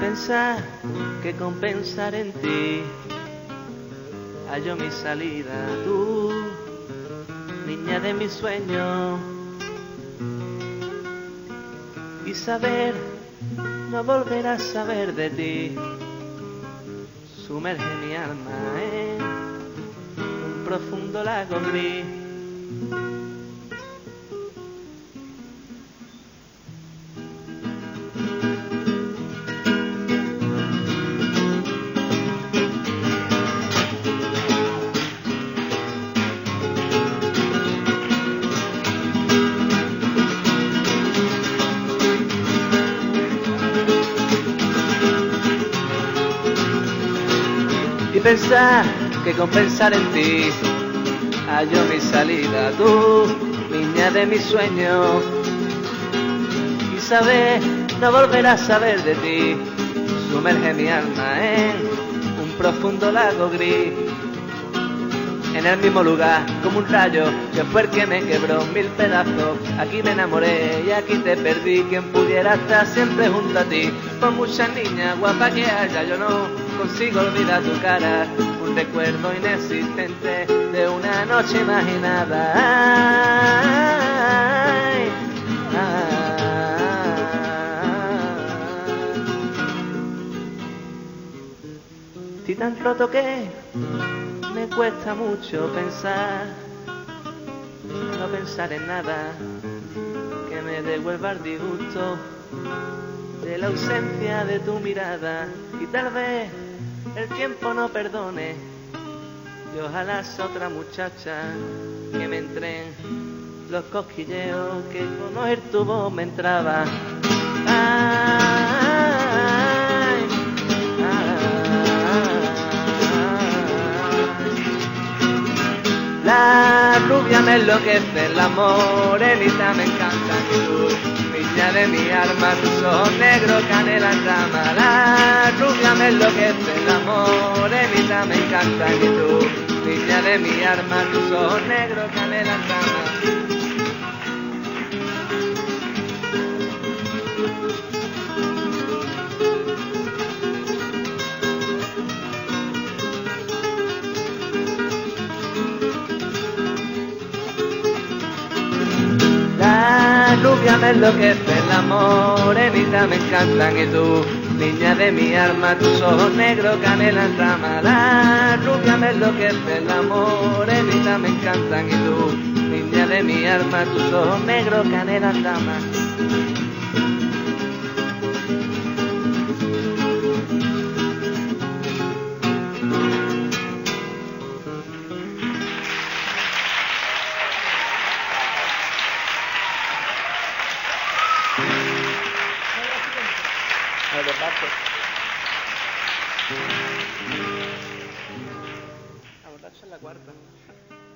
pensar que con pensar en ti hallo mi salida, tú, niña de mis sueños, y saber, no volver a saber de ti, sumerge mi alma en un profundo lago gris. Y pensar que con pensar en ti hallo mi salida, tú, niña de mis sueños, y saber, no volver a saber de ti, sumerge mi alma en un profundo lago gris. En el mismo lugar, como un rayo, que fue el que me quebró en mil pedazos. Aquí me enamoré y aquí te perdí. Quien pudiera estar siempre junto a ti. Por muchas niñas guapas que haya, yo no consigo olvidar tu cara. Un recuerdo inexistente de una noche imaginada. Ay, estoy tan roto que me cuesta mucho pensar, no pensar en nada que me devuelva el disgusto de la ausencia de tu mirada. Y tal vez el tiempo no perdone, y ojalá sea otra muchacha que me entren los cosquilleos que con oír tu voz me entraba. La rubia me enloquece, la morenita me encanta, y tú, niña de mi alma, tus ojos negros, canela en rama. La rubia me enloquece, la morenita me encanta, y tú, niña de mi alma, tus ojos negros, canela en rama. La rubia me enloquece, la morenita me encantan, y tú, niña de mi alma, tus ojos negros, canela en rama. La rubia me enloquece, la morenita me encantan, y tú, niña de mi alma, tus ojos negros, canela en rama. La borracha es la cuarta.